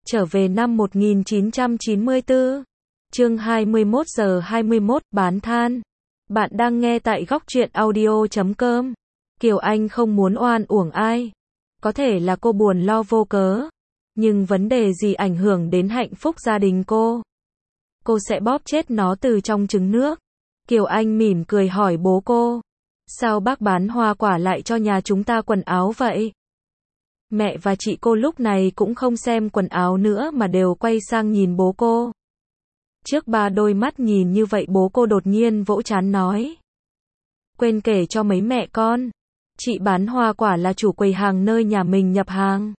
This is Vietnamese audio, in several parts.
Trở về năm 1994. Chương 21 giờ 21, bán than. Bạn đang nghe tại góc truyện audio.com. Kiều Anh không muốn oan uổng ai. Có thể là cô buồn lo vô cớ. Nhưng vấn đề gì ảnh hưởng đến hạnh phúc gia đình cô? Cô sẽ bóp chết nó từ trong trứng nước. Kiều Anh mỉm cười hỏi bố cô. Sao bác bán hoa quả lại cho nhà chúng ta quần áo vậy? Mẹ và chị cô lúc này cũng không xem quần áo nữa mà đều quay sang nhìn bố cô. Trước ba đôi mắt nhìn như vậy bố cô đột nhiên vỗ trán nói. Quên kể cho mấy mẹ con. Chị bán hoa quả là chủ quầy hàng nơi nhà mình nhập hàng.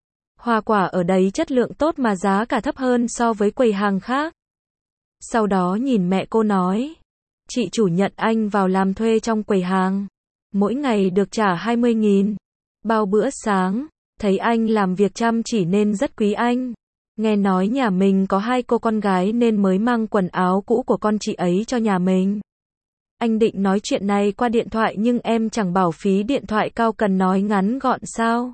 Hoa quả ở đấy chất lượng tốt mà giá cả thấp hơn so với quầy hàng khác. Sau đó nhìn mẹ cô nói. Chị chủ nhận anh vào làm thuê trong quầy hàng. Mỗi ngày được trả 20.000. Bao bữa sáng. Thấy anh làm việc chăm chỉ nên rất quý anh. Nghe nói nhà mình có 2 cô con gái nên mới mang quần áo cũ của con chị ấy cho nhà mình. Anh định nói chuyện này qua điện thoại nhưng em chẳng bảo phí điện thoại cao cần nói ngắn gọn sao.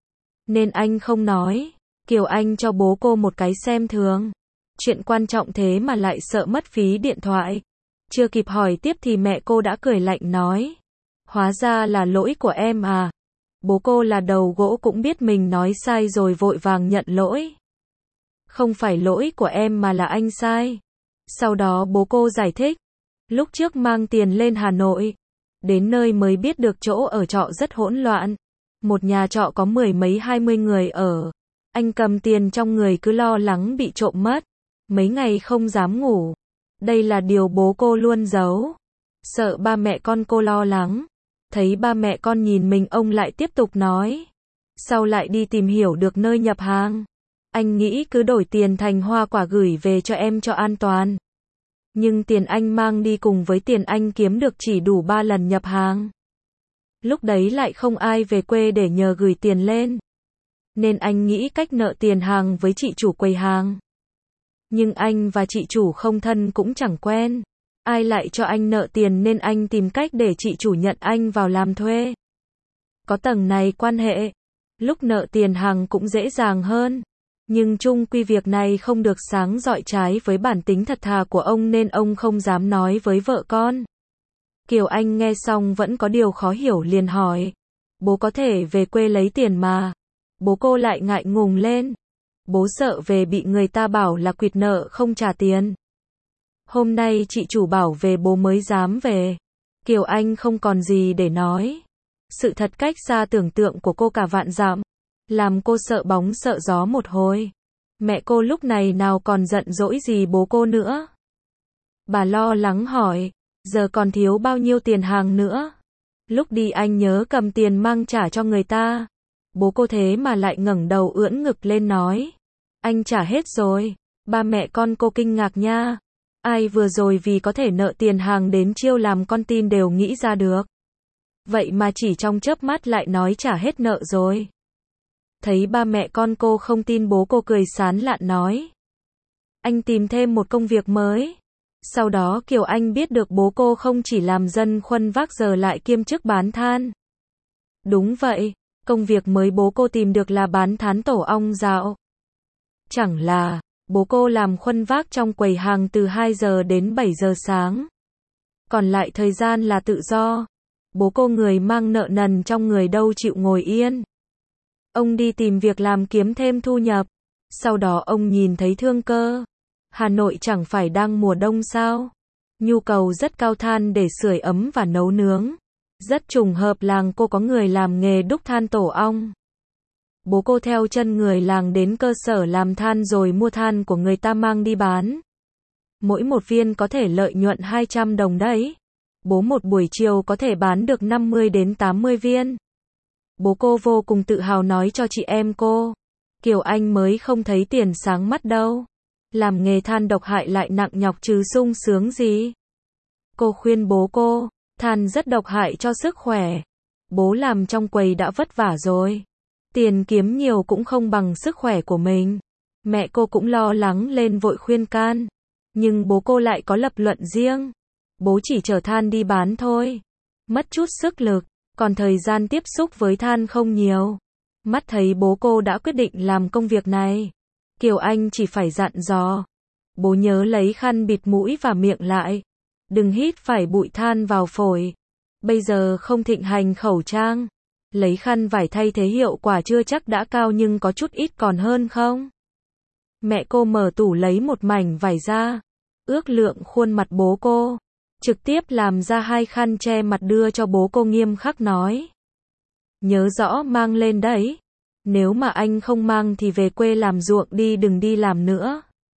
Nên anh không nói. Kiều Anh cho bố cô một cái xem thường. Chuyện quan trọng thế mà lại sợ mất phí điện thoại. Chưa kịp hỏi tiếp thì mẹ cô đã cười lạnh nói. Hóa ra là lỗi của em à. Bố cô là đầu gỗ cũng biết mình nói sai rồi vội vàng nhận lỗi. Không phải lỗi của em mà là anh sai. Sau đó bố cô giải thích. Lúc trước mang tiền lên Hà Nội. Đến nơi mới biết được chỗ ở trọ rất hỗn loạn. Một nhà trọ có 10 mấy 20 người ở. Anh cầm tiền trong người cứ lo lắng bị trộm mất. Mấy ngày không dám ngủ. Đây là điều bố cô luôn giấu. Sợ ba mẹ con cô lo lắng. Thấy ba mẹ con nhìn mình ông lại tiếp tục nói. Sau lại đi tìm hiểu được nơi nhập hàng. Anh nghĩ cứ đổi tiền thành hoa quả gửi về cho em cho an toàn. Nhưng tiền anh mang đi cùng với tiền anh kiếm được chỉ đủ 3 lần nhập hàng. Lúc đấy lại không ai về quê để nhờ gửi tiền lên. Nên anh nghĩ cách nợ tiền hàng với chị chủ quầy hàng. Nhưng anh và chị chủ không thân cũng chẳng quen. Ai lại cho anh nợ tiền nên anh tìm cách để chị chủ nhận anh vào làm thuê. Có tầng này quan hệ. Lúc nợ tiền hàng cũng dễ dàng hơn. Nhưng chung quy việc này không được sáng rọi trái với bản tính thật thà của ông nên ông không dám nói với vợ con. Kiều Anh nghe xong vẫn có điều khó hiểu liền hỏi. Bố có thể về quê lấy tiền mà. Bố cô lại ngại ngùng lên. Bố sợ về bị người ta bảo là quỵt nợ không trả tiền. Hôm nay chị chủ bảo về bố mới dám về. Kiều Anh không còn gì để nói. Sự thật cách xa tưởng tượng của cô cả vạn dặm. Làm cô sợ bóng sợ gió một hồi. Mẹ cô lúc này nào còn giận dỗi gì bố cô nữa. Bà lo lắng hỏi. Giờ còn thiếu bao nhiêu tiền hàng nữa? Lúc đi anh nhớ cầm tiền mang trả cho người ta. Bố cô thế mà lại ngẩng đầu ưỡn ngực lên nói. Anh trả hết rồi. Ba mẹ con cô kinh ngạc nha. Ai vừa rồi vì có thể nợ tiền hàng đến chiêu làm con tin đều nghĩ ra được. Vậy mà chỉ trong chớp mắt lại nói trả hết nợ rồi. Thấy ba mẹ con cô không tin bố cô cười sán lạn nói. Anh tìm thêm một công việc mới. Sau đó Kiều Anh biết được bố cô không chỉ làm dân khuân vác giờ lại kiêm chức bán than. Đúng vậy, công việc mới bố cô tìm được là bán thán tổ ong dạo. Chẳng là, bố cô làm khuân vác trong quầy hàng từ 2 giờ đến 7 giờ sáng. Còn lại thời gian là tự do. Bố cô người mang nợ nần trong người đâu chịu ngồi yên. Ông đi tìm việc làm kiếm thêm thu nhập. Sau đó ông nhìn thấy thương cơ. Hà Nội chẳng phải đang mùa đông sao? Nhu cầu rất cao than để sưởi ấm và nấu nướng. Rất trùng hợp làng cô có người làm nghề đúc than tổ ong. Bố cô theo chân người làng đến cơ sở làm than rồi mua than của người ta mang đi bán. Mỗi một viên có thể lợi nhuận 200 đồng đấy. Bố một buổi chiều có thể bán được 50 đến 80 viên. Bố cô vô cùng tự hào nói cho chị em cô. Kiều Anh mới không thấy tiền sáng mắt đâu. Làm nghề than độc hại lại nặng nhọc chứ sung sướng gì. Cô khuyên bố cô, than rất độc hại cho sức khỏe. Bố làm trong quầy đã vất vả rồi. Tiền kiếm nhiều cũng không bằng sức khỏe của mình. Mẹ cô cũng lo lắng lên vội khuyên can. Nhưng bố cô lại có lập luận riêng. Bố chỉ chở than đi bán thôi. Mất chút sức lực, còn thời gian tiếp xúc với than không nhiều. Mắt thấy bố cô đã quyết định làm công việc này. Kiều Anh chỉ phải dặn dò. Bố nhớ lấy khăn bịt mũi và miệng lại. Đừng hít phải bụi than vào phổi. Bây giờ không thịnh hành khẩu trang. Lấy khăn vải thay thế hiệu quả chưa chắc đã cao nhưng có chút ít còn hơn không? Mẹ cô mở tủ lấy một mảnh vải ra. Ước lượng khuôn mặt bố cô. Trực tiếp làm ra 2 khăn che mặt đưa cho bố cô nghiêm khắc nói. Nhớ rõ mang lên đấy. Nếu mà anh không mang thì về quê làm ruộng đi, đừng đi làm nữa.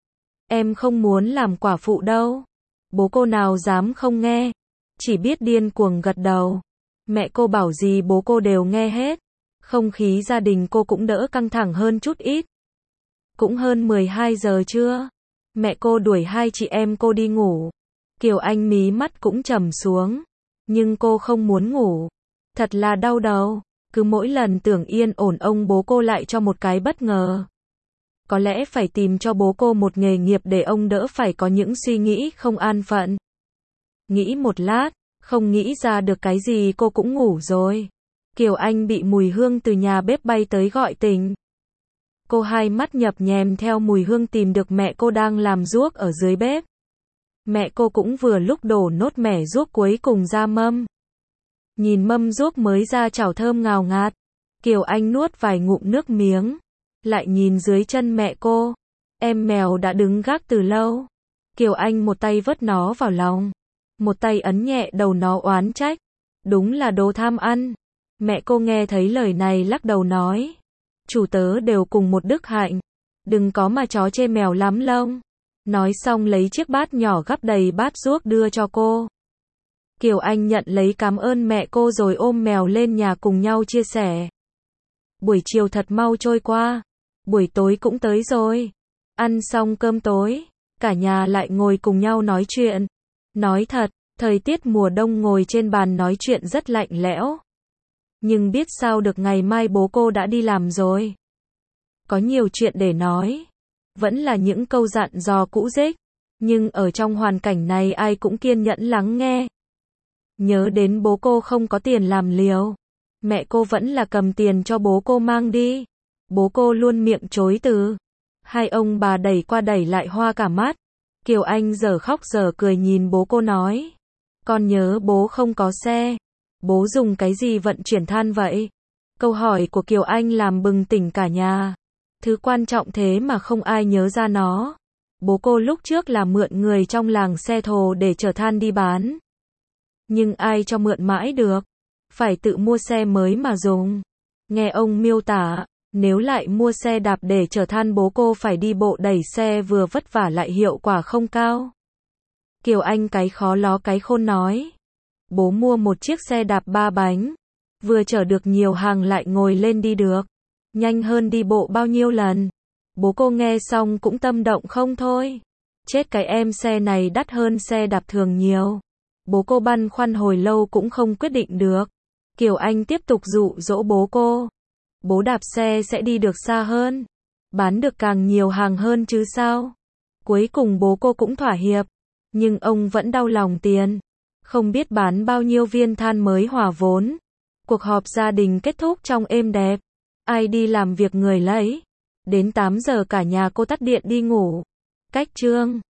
Em không muốn làm quả phụ đâu. Bố cô nào dám không nghe. Chỉ biết điên cuồng gật đầu. Mẹ cô bảo gì bố cô đều nghe hết. Không khí gia đình cô cũng đỡ căng thẳng hơn chút ít. Cũng hơn 12 giờ trưa. Mẹ cô đuổi 2 chị em cô đi ngủ. Kiều Anh mí mắt cũng trầm xuống. Nhưng cô không muốn ngủ. Thật là đau đầu. Cứ mỗi lần tưởng yên ổn ông bố cô lại cho một cái bất ngờ. Có lẽ phải tìm cho bố cô một nghề nghiệp để ông đỡ phải có những suy nghĩ không an phận. Nghĩ một lát, không nghĩ ra được cái gì cô cũng ngủ rồi. Kiều Anh bị mùi hương từ nhà bếp bay tới gọi tỉnh. Cô hai mắt nhập nhèm theo mùi hương tìm được mẹ cô đang làm ruốc ở dưới bếp. Mẹ cô cũng vừa lúc đổ nốt mẻ ruốc cuối cùng ra mâm. Nhìn mâm ruốc mới ra chảo thơm ngào ngạt. Kiều Anh nuốt vài ngụm nước miếng. Lại nhìn dưới chân mẹ cô. Em mèo đã đứng gác từ lâu. Kiều Anh một tay vớt nó vào lòng. Một tay ấn nhẹ đầu nó oán trách. Đúng là đồ tham ăn. Mẹ cô nghe thấy lời này lắc đầu nói. Chủ tớ đều cùng một đức hạnh. Đừng có mà chó chê mèo lắm lông. Nói xong lấy chiếc bát nhỏ gắp đầy bát ruốc đưa cho cô. Kiều Anh nhận lấy cảm ơn mẹ cô rồi ôm mèo lên nhà cùng nhau chia sẻ. Buổi chiều thật mau trôi qua. Buổi tối cũng tới rồi. Ăn xong cơm tối, cả nhà lại ngồi cùng nhau nói chuyện. Nói thật, thời tiết mùa đông ngồi trên bàn nói chuyện rất lạnh lẽo. Nhưng biết sao được, ngày mai bố cô đã đi làm rồi. Có nhiều chuyện để nói. Vẫn là những câu dặn dò cũ rích. Nhưng ở trong hoàn cảnh này ai cũng kiên nhẫn lắng nghe. Nhớ đến bố cô không có tiền làm liều. Mẹ cô vẫn là cầm tiền cho bố cô mang đi. Bố cô luôn miệng chối từ. Hai ông bà đẩy qua đẩy lại hoa cả mắt. Kiều Anh giờ khóc giờ cười nhìn bố cô nói. Con nhớ bố không có xe. Bố dùng cái gì vận chuyển than vậy? Câu hỏi của Kiều Anh làm bừng tỉnh cả nhà. Thứ quan trọng thế mà không ai nhớ ra nó. Bố cô lúc trước là mượn người trong làng xe thồ để chở than đi bán. Nhưng ai cho mượn mãi được. Phải tự mua xe mới mà dùng. Nghe ông miêu tả, nếu lại mua xe đạp để chở than bố cô phải đi bộ đẩy xe vừa vất vả lại hiệu quả không cao. Kiều Anh cái khó ló cái khôn nói. Bố mua một chiếc xe đạp 3 bánh. Vừa chở được nhiều hàng lại ngồi lên đi được. Nhanh hơn đi bộ bao nhiêu lần. Bố cô nghe xong cũng tâm động không thôi. Chết cái em, xe này đắt hơn xe đạp thường nhiều. Bố cô băn khoăn hồi lâu cũng không quyết định được. Kiều Anh tiếp tục dụ dỗ bố cô. Bố đạp xe sẽ đi được xa hơn. Bán được càng nhiều hàng hơn chứ sao. Cuối cùng bố cô cũng thỏa hiệp. Nhưng ông vẫn đau lòng tiền. Không biết bán bao nhiêu viên than mới hòa vốn. Cuộc họp gia đình kết thúc trong êm đẹp. Ai đi làm việc người lấy. Đến 8 giờ cả nhà cô tắt điện đi ngủ. Cách chương